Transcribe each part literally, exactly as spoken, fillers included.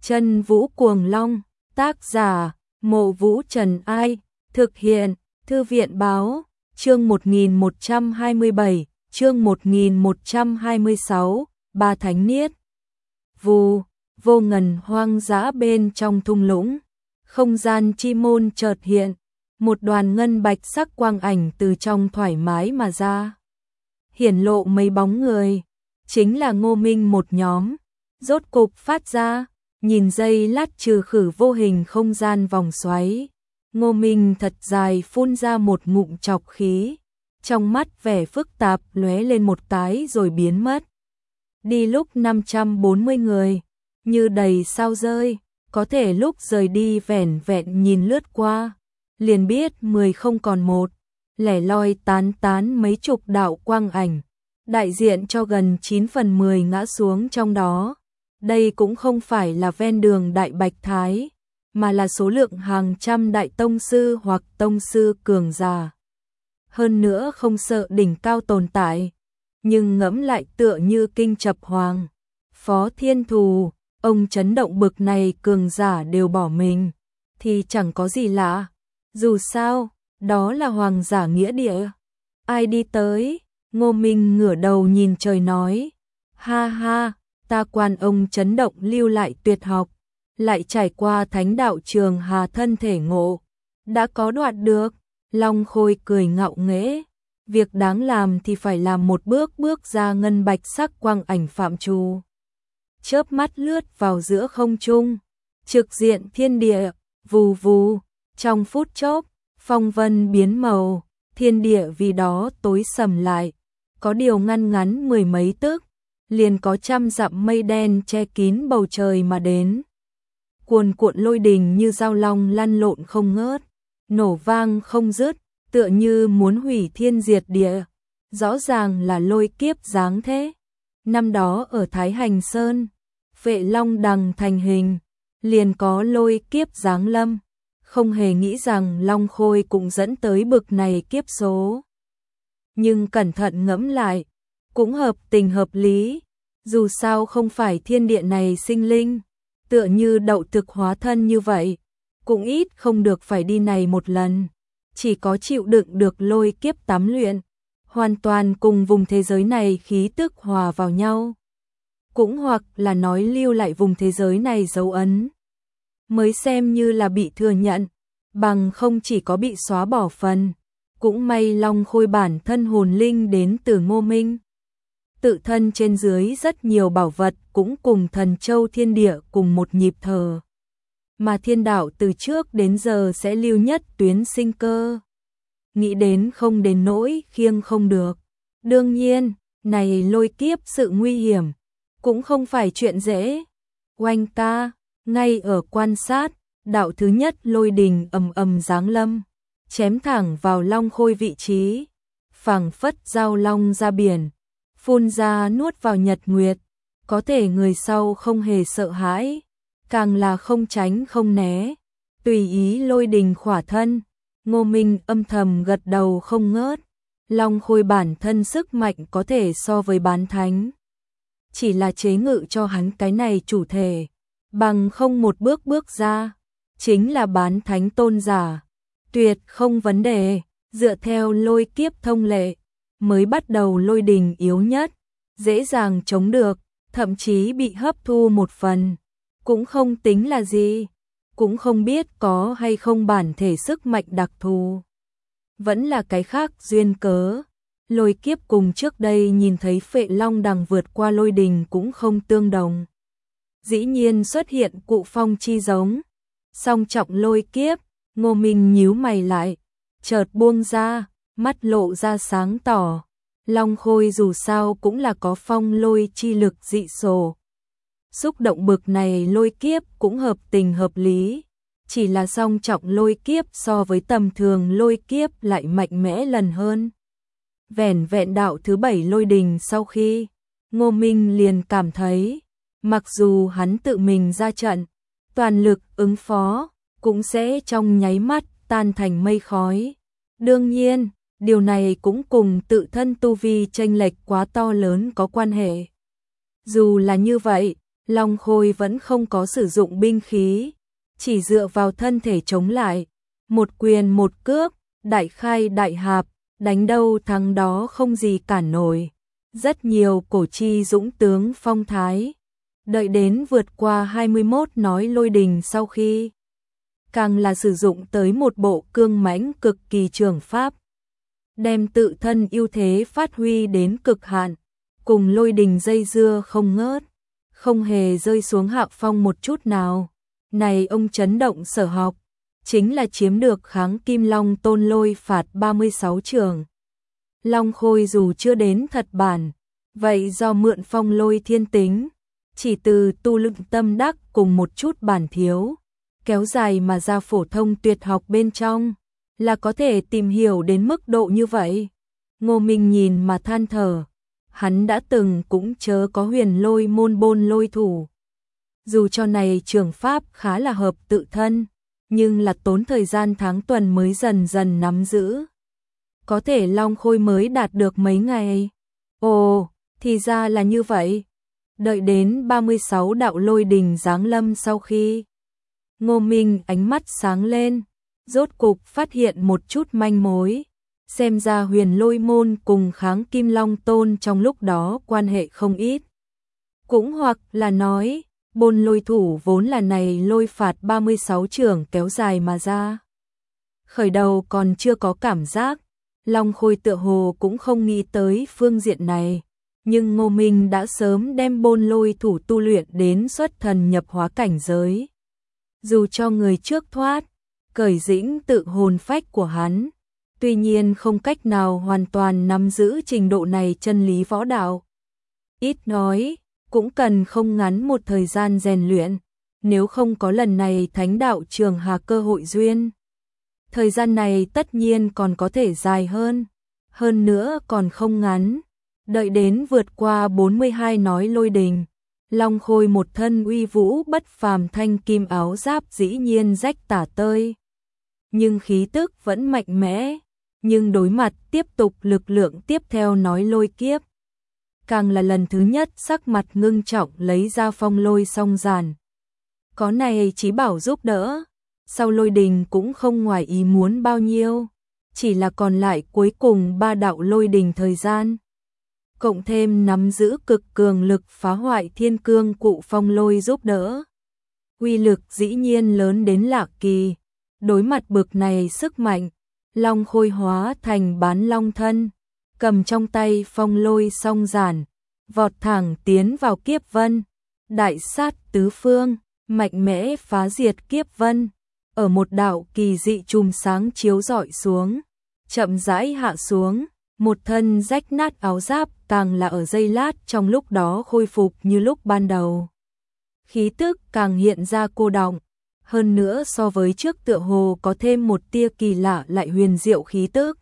Chân Vũ Cuồng Long, tác giả, Mộ Vũ Trần Ai, thực hiện, Thư viện Báo, chương một nghìn một trăm hai mươi bảy, chương một nghìn một trăm hai mươi sáu, Ba Thánh Niết. Vù, vô ngần hoang dã bên trong thung lũng, không gian chi môn chợt hiện, một đoàn ngân bạch sắc quang ảnh từ trong thoải mái mà ra. Hiển lộ mấy bóng người, chính là Ngô Minh một nhóm, rốt cục phát ra, nhìn giây lát trừ khử vô hình không gian vòng xoáy. Ngô Minh thật dài phun ra một ngụm trọc khí, trong mắt vẻ phức tạp lóe lên một cái rồi biến mất. Đi lúc năm trăm bốn mươi người, như đầy sao rơi, có thể lúc rời đi vẻn vẹn nhìn lướt qua, liền biết mười không còn một, lẻ loi tán tán mấy chục đạo quang ảnh, đại diện cho gần chín phần mười ngã xuống trong đó. Đây cũng không phải là ven đường Đại Bạch Thái, mà là số lượng hàng trăm đại tông sư hoặc tông sư cường giả. Hơn nữa không sợ đỉnh cao tồn tại, nhưng ngẫm lại tựa như kinh chập hoàng. Phó Thiên Thù, ông chấn động bực này cường giả đều bỏ mình, thì chẳng có gì lạ. Dù sao, đó là hoàng giả nghĩa địa. Ai đi tới? Ngô Minh ngửa đầu nhìn trời nói. Ha ha, ta Quan ông chấn động lưu lại tuyệt học, lại trải qua thánh đạo trường hà thân thể ngộ. Đã có đoạt được, Long Khôi cười ngạo nghễ. Việc đáng làm thì phải làm một bước bước ra ngân bạch sắc quang ảnh phạm trù. Chớp mắt lướt vào giữa không trung, trực diện thiên địa, vù vù, trong phút chốc, phong vân biến màu, thiên địa vì đó tối sầm lại, có điều ngăn ngắn mười mấy tức, liền có trăm dặm mây đen che kín bầu trời mà đến. Cuồn cuộn lôi đình như dao long lăn lộn không ngớt, nổ vang không dứt, tựa như muốn hủy thiên diệt địa, rõ ràng là lôi kiếp giáng thế. Năm đó ở Thái Hành Sơn, Vệ Long đằng thành hình, liền có lôi kiếp giáng lâm, không hề nghĩ rằng Long Khôi cũng dẫn tới bực này kiếp số. Nhưng cẩn thận ngẫm lại, cũng hợp tình hợp lý, dù sao không phải thiên địa này sinh linh, tựa như đậu thực hóa thân như vậy, cũng ít không được phải đi này một lần, chỉ có chịu đựng được lôi kiếp tắm luyện, hoàn toàn cùng vùng thế giới này khí tức hòa vào nhau. Cũng hoặc là nói lưu lại vùng thế giới này dấu ấn, mới xem như là bị thừa nhận, bằng không chỉ có bị xóa bỏ phần. Cũng may Long Khôi bản thân hồn linh đến từ Ngô Minh. Tự thân trên dưới rất nhiều bảo vật cũng cùng thần châu thiên địa cùng một nhịp thở. Mà thiên đạo từ trước đến giờ sẽ lưu nhất tuyến sinh cơ. Nghĩ đến không đến nỗi khiêng không được. Đương nhiên, này lôi kiếp sự nguy hiểm, cũng không phải chuyện dễ. Oanh ta, ngay ở quan sát, đạo thứ nhất lôi đình ầm ầm giáng lâm, chém thẳng vào Long Khôi vị trí, phảng phất giao long ra biển, phun ra nuốt vào nhật nguyệt, có thể người sau không hề sợ hãi, càng là không tránh không né, tùy ý lôi đình khỏa thân. Ngô Minh âm thầm gật đầu không ngớt, Long Khôi bản thân sức mạnh có thể so với bán thánh, chỉ là chế ngự cho hắn cái này chủ thể, bằng không một bước bước ra, chính là bán thánh tôn giả. Tuyệt không vấn đề, dựa theo lôi kiếp thông lệ, mới bắt đầu lôi đình yếu nhất, dễ dàng chống được, thậm chí bị hấp thu một phần, cũng không tính là gì, cũng không biết có hay không bản thể sức mạnh đặc thù. Vẫn là cái khác duyên cớ, lôi kiếp cùng trước đây nhìn thấy Phệ Long đằng vượt qua lôi đình cũng không tương đồng. Dĩ nhiên xuất hiện cụ phong chi giống, song trọng lôi kiếp. Ngô Minh nhíu mày lại, chợt buông ra, mắt lộ ra sáng tỏ. Long Khôi dù sao cũng là có phong lôi chi lực dị sổ. Xúc động bực này lôi kiếp cũng hợp tình hợp lý, chỉ là song trọng lôi kiếp so với tầm thường lôi kiếp lại mạnh mẽ lần hơn. Vẻn vẹn đạo thứ bảy lôi đình sau khi, Ngô Minh liền cảm thấy, mặc dù hắn tự mình ra trận, toàn lực ứng phó, cũng sẽ trong nháy mắt tan thành mây khói. Đương nhiên, điều này cũng cùng tự thân tu vi chênh lệch quá to lớn có quan hệ. Dù là như vậy, Long Khôi vẫn không có sử dụng binh khí, chỉ dựa vào thân thể chống lại, một quyền một cước, đại khai đại hạp, đánh đâu thắng đó không gì cản nổi. Rất nhiều cổ chi dũng tướng phong thái. Đợi đến vượt qua hai mươi mốt nói Lôi Đình sau khi càng là sử dụng tới một bộ cương mãnh cực kỳ trường pháp, đem tự thân ưu thế phát huy đến cực hạn, cùng Lôi Đình dây dưa không ngớt, không hề rơi xuống hạ phong một chút nào. Này ông chấn động sở học, chính là chiếm được kháng Kim Long Tôn lôi phạt ba mươi sáu trường. Long Khôi dù chưa đến thật bản, vậy do mượn phong lôi thiên tính, chỉ từ tu luyện tâm đắc cùng một chút bản thiếu, kéo dài mà ra phổ thông tuyệt học bên trong, là có thể tìm hiểu đến mức độ như vậy. Ngô Minh nhìn mà than thở, hắn đã từng cũng chớ có huyền lôi môn bôn lôi thủ. Dù cho này trường pháp khá là hợp tự thân, nhưng là tốn thời gian tháng tuần mới dần dần nắm giữ. Có thể Long Khôi mới đạt được mấy ngày. Ồ, thì ra là như vậy. Đợi đến ba mươi sáu đạo lôi đình giáng lâm sau khi, Ngô Minh ánh mắt sáng lên, rốt cục phát hiện một chút manh mối. Xem ra huyền lôi môn cùng kháng Kim Long Tôn trong lúc đó quan hệ không ít. Cũng hoặc là nói, bôn lôi thủ vốn là này lôi phạt ba mươi sáu trường kéo dài mà ra. Khởi đầu còn chưa có cảm giác, Long Khôi tựa hồ cũng không nghĩ tới phương diện này. Nhưng Ngô Minh đã sớm đem bôn lôi thủ tu luyện đến xuất thần nhập hóa cảnh giới. Dù cho người trước thoát, cởi dĩnh tự hồn phách của hắn, tuy nhiên không cách nào hoàn toàn nắm giữ trình độ này chân lý võ đạo. Ít nói, cũng cần không ngắn một thời gian rèn luyện, nếu không có lần này thánh đạo trường hà cơ hội duyên. Thời gian này tất nhiên còn có thể dài hơn, hơn nữa còn không ngắn. Đợi đến vượt qua bốn mươi hai nói Lôi Đình, Long Khôi một thân uy vũ bất phàm thanh kim áo giáp dĩ nhiên rách tả tơi. Nhưng khí tức vẫn mạnh mẽ, nhưng đối mặt tiếp tục lực lượng tiếp theo nói lôi kiếp. Càng là lần thứ nhất sắc mặt ngưng trọng lấy ra phong lôi song giản. Có này Chí Bảo giúp đỡ, sau Lôi Đình cũng không ngoài ý muốn bao nhiêu, chỉ là còn lại cuối cùng ba đạo Lôi Đình thời gian. Cộng thêm nắm giữ cực cường lực phá hoại thiên cương cụ phong lôi giúp đỡ. Uy lực dĩ nhiên lớn đến lạ kỳ, đối mặt bực này sức mạnh, Long Khôi hóa thành bán long thân, cầm trong tay phong lôi song giản, vọt thẳng tiến vào kiếp vân, đại sát tứ phương, mạnh mẽ phá diệt kiếp vân, ở một đạo kỳ dị chùm sáng chiếu rọi xuống, chậm rãi hạ xuống. Một thân rách nát áo giáp càng là ở giây lát trong lúc đó khôi phục như lúc ban đầu. Khí tức càng hiện ra cô đọng, hơn nữa so với trước tựa hồ có thêm một tia kỳ lạ lại huyền diệu khí tức.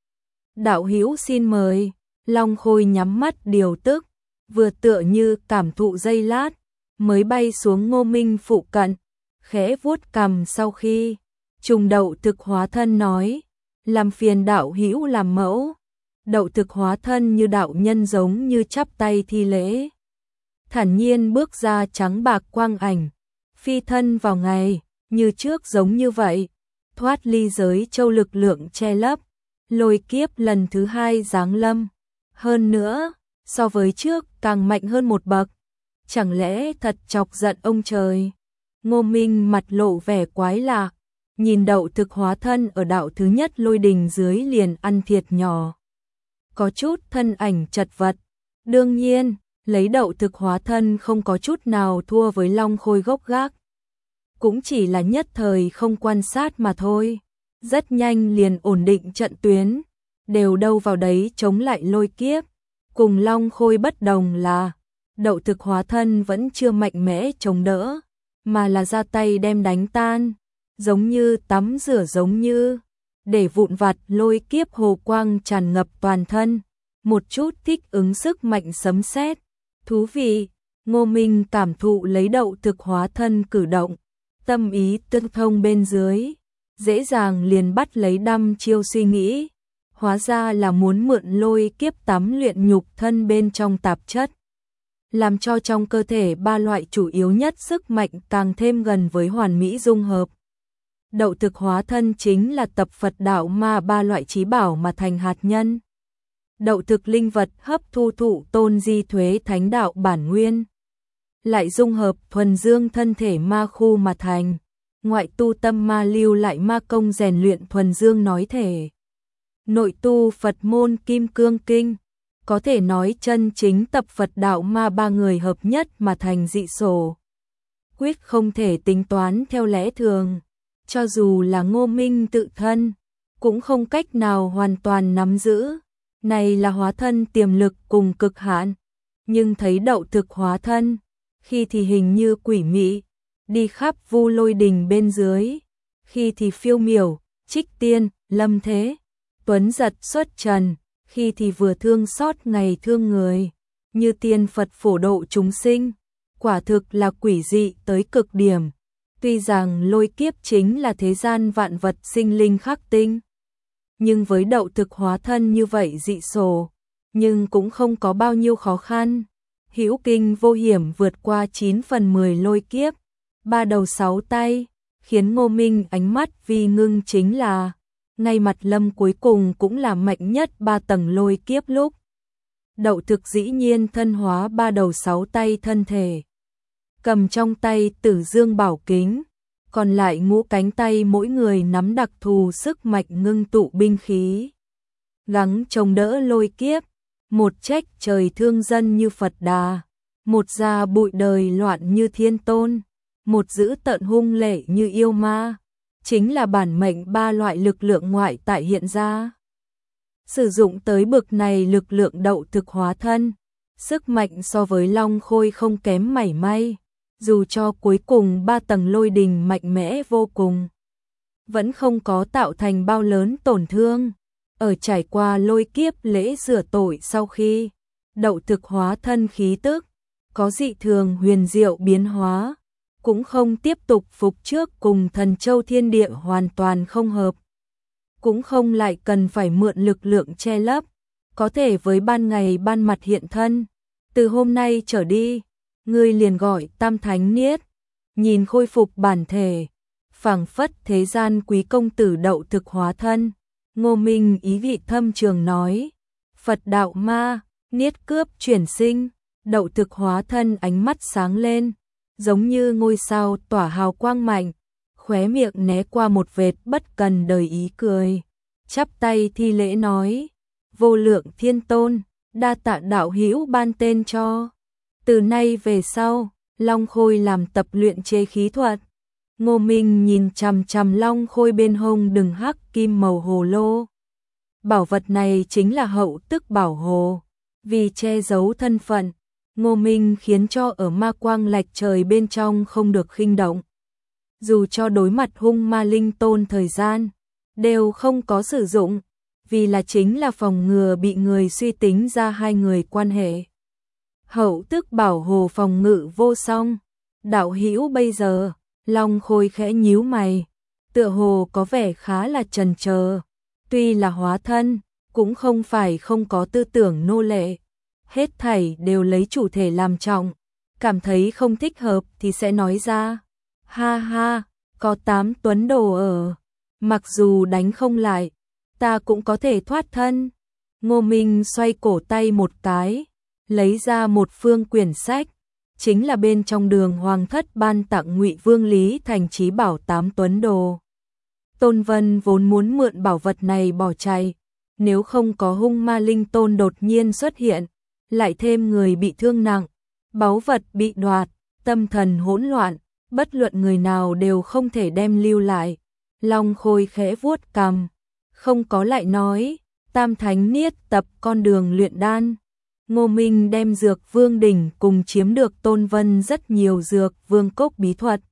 Đạo hữu xin mời, Long Khôi nhắm mắt điều tức, vừa tựa như cảm thụ giây lát, mới bay xuống Ngô Minh phụ cận, khẽ vuốt cằm sau khi, trùng đậu thực hóa thân nói, làm phiền đạo hữu làm mẫu. Đậu thực hóa thân như đạo nhân giống như chắp tay thi lễ. Thản nhiên bước ra trắng bạc quang ảnh, phi thân vào ngày, như trước giống như vậy, thoát ly giới châu lực lượng che lấp, lôi kiếp lần thứ hai giáng lâm. Hơn nữa, so với trước càng mạnh hơn một bậc, chẳng lẽ thật chọc giận ông trời. Ngô Minh mặt lộ vẻ quái lạ, nhìn đậu thực hóa thân ở đạo thứ nhất Lôi Đình dưới liền ăn thiệt nhỏ. Có chút thân ảnh chật vật, đương nhiên, lấy đậu thực hóa thân không có chút nào thua với Long Khôi gốc gác. Cũng chỉ là nhất thời không quan sát mà thôi, rất nhanh liền ổn định trận tuyến, đều đâu vào đấy chống lại lôi kiếp. Cùng Long Khôi bất đồng là, đậu thực hóa thân vẫn chưa mạnh mẽ chống đỡ, mà là ra tay đem đánh tan, giống như tắm rửa giống như, để vụn vặt lôi kiếp hồ quang tràn ngập toàn thân, một chút thích ứng sức mạnh sấm sét. Thú vị, Ngô Minh cảm thụ lấy đậu thực hóa thân cử động, tâm ý tương thông bên dưới, dễ dàng liền bắt lấy đăm chiêu suy nghĩ, hóa ra là muốn mượn lôi kiếp tắm luyện nhục thân bên trong tạp chất. làm cho trong cơ thể ba loại chủ yếu nhất sức mạnh càng thêm gần với hoàn mỹ dung hợp. Đậu thực hóa thân chính là tập Phật đạo ma ba loại chí bảo mà thành hạt nhân. Đậu thực linh vật hấp thu thụ tôn di thuế thánh đạo bản nguyên, lại dung hợp thuần dương thân thể ma khu mà thành. Ngoại tu tâm ma lưu lại ma công rèn luyện thuần dương nói thể. Nội tu Phật môn kim cương kinh, có thể nói chân chính tập Phật đạo ma ba người hợp nhất mà thành dị sổ. Quyết không thể tính toán theo lẽ thường, cho dù là Ngô Minh tự thân, cũng không cách nào hoàn toàn nắm giữ. Này là hóa thân tiềm lực cùng cực hạn, nhưng thấy đậu thực hóa thân, khi thì hình như quỷ mị, đi khắp vu lôi đình bên dưới, khi thì phiêu miểu, trích tiên, lâm thế, tuấn giật xuất trần, khi thì vừa thương xót ngày thương người, như tiên Phật phổ độ chúng sinh, quả thực là quỷ dị tới cực điểm. Tuy rằng lôi kiếp chính là thế gian vạn vật sinh linh khắc tinh, nhưng với đậu thực hóa thân như vậy dị sổ, nhưng cũng không có bao nhiêu khó khăn. Hữu kinh vô hiểm vượt qua chín phần mười lôi kiếp, ba đầu sáu tay, khiến Ngô Minh ánh mắt vi ngưng chính là, ngay mặt lâm cuối cùng cũng là mạnh nhất ba tầng lôi kiếp lúc. Đậu thực dĩ nhiên thân hóa ba đầu sáu tay thân thể, cầm trong tay Tử Dương bảo kính, còn lại ngũ cánh tay mỗi người nắm đặc thù sức mạnh ngưng tụ binh khí, gắng chống đỡ lôi kiếp. Một trách trời thương dân như Phật Đà, một ra bụi đời loạn như Thiên Tôn, một giữ tận hung lệ như yêu ma, chính là bản mệnh ba loại lực lượng ngoại tại hiện ra. Sử dụng tới bực này lực lượng đậu thực hóa thân, sức mạnh so với Long Khôi không kém mảy may, dù cho cuối cùng ba tầng lôi đình mạnh mẽ vô cùng, vẫn không có tạo thành bao lớn tổn thương. Ở trải qua lôi kiếp lễ rửa tội sau khi đậu thực hóa thân khí tức có dị thường huyền diệu biến hóa, cũng không tiếp tục phục trước cùng thần châu thiên địa hoàn toàn không hợp, cũng không lại cần phải mượn lực lượng che lấp, có thể với ban ngày ban mặt hiện thân. Từ hôm nay trở đi, ngươi liền gọi Tam Thánh Niết, nhìn khôi phục bản thể, phảng phất thế gian quý công tử đậu thực hóa thân. Ngô Minh ý vị thâm trường nói, Phật đạo ma, niết cướp chuyển sinh, đậu thực hóa thân ánh mắt sáng lên, giống như ngôi sao tỏa hào quang mạnh, khóe miệng né qua một vệt bất cần đời ý cười, chắp tay thi lễ nói, vô lượng Thiên Tôn, đa tạ đạo hữu ban tên cho. Từ nay về sau, Long Khôi làm tập luyện chế khí thuật. Ngô Minh nhìn chằm chằm Long Khôi bên hông đừng hắc kim màu hồ lô. Bảo vật này chính là hậu tức bảo hồ. Vì che giấu thân phận, Ngô Minh khiến cho ở ma quang lạch trời bên trong không được khinh động. Dù cho đối mặt hung ma linh tôn thời gian, đều không có sử dụng, vì là chính là phòng ngừa bị người suy tính ra hai người quan hệ. Hậu tức bảo hồ phòng ngự vô song, đạo hữu bây giờ. Long Khôi khẽ nhíu mày, tựa hồ có vẻ khá là chần chờ. Tuy là hóa thân, cũng không phải không có tư tưởng nô lệ. Hết thảy đều lấy chủ thể làm trọng, cảm thấy không thích hợp thì sẽ nói ra. Ha ha, có tám tuấn đồ ở, mặc dù đánh không lại, ta cũng có thể thoát thân. Ngô Minh xoay cổ tay một cái, lấy ra một phương quyển sách. Chính là bên trong đường hoàng thất ban tặng Ngụy Vương Lý Thành chí bảo tám tuấn đồ. Tôn Vân vốn muốn mượn bảo vật này bỏ chạy, nếu không có hung ma linh tôn đột nhiên xuất hiện, lại thêm người bị thương nặng, báu vật bị đoạt, tâm thần hỗn loạn, bất luận người nào đều không thể đem lưu lại. Long Khôi khẽ vuốt cằm, không có lại nói, Tam Thánh Niết tập con đường luyện đan. Ngô Minh đem dược vương đỉnh cùng chiếm được Tôn Vân rất nhiều dược vương cốc bí thuật.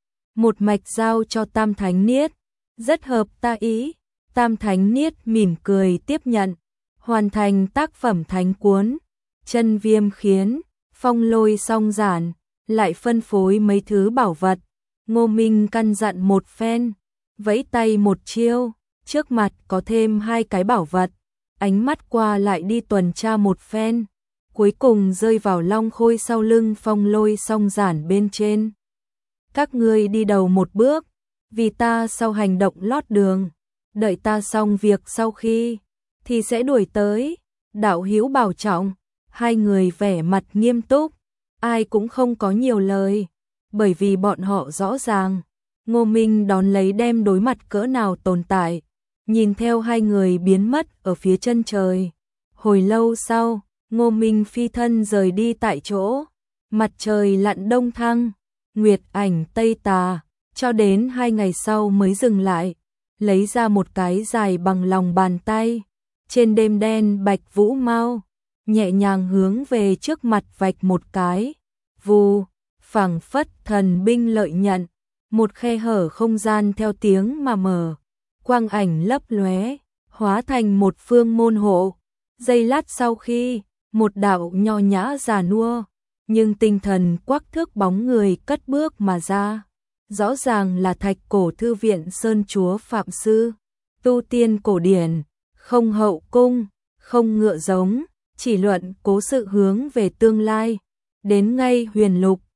Một mạch giao cho Tam Thánh Niết, rất hợp ta ý. Tam Thánh Niết mỉm cười tiếp nhận, hoàn thành tác phẩm thánh cuốn. Chân viêm khiến, phong lôi song giản, lại phân phối mấy thứ bảo vật. Ngô Minh căn dặn một phen, vẫy tay một chiêu, trước mặt có thêm hai cái bảo vật. Ánh mắt qua lại đi tuần tra một phen, cuối cùng rơi vào Long Khôi sau lưng Phong Lôi song giản bên trên. Các ngươi đi đầu một bước, vì ta sau hành động lót đường, đợi ta xong việc sau khi, thì sẽ đuổi tới. Đạo hữu bảo trọng. Hai người vẻ mặt nghiêm túc, ai cũng không có nhiều lời, bởi vì bọn họ rõ ràng, Ngô Minh đón lấy đem đối mặt cỡ nào tồn tại. Nhìn theo hai người biến mất ở phía chân trời. Hồi lâu sau, Ngô Minh phi thân rời đi tại chỗ. Mặt trời lặn đông thăng, nguyệt ảnh tây tà, cho đến hai ngày sau mới dừng lại, lấy ra một cái dài bằng lòng bàn tay. Trên đêm đen bạch vũ mau, nhẹ nhàng hướng về trước mặt vạch một cái. Vù, phảng phất thần binh lợi nhận, một khe hở không gian theo tiếng mà mở. Quang ảnh lấp lóe, hóa thành một phương môn hộ. Giây lát sau khi, một đạo nho nhã già nua, nhưng tinh thần quắc thước bóng người cất bước mà ra. Rõ ràng là Thạch Cổ Thư viện Sơn Chúa Phạm Sư. Tu tiên cổ điển, không hậu cung, không ngựa giống, chỉ luận cố sự hướng về tương lai. Đến ngay huyền lục,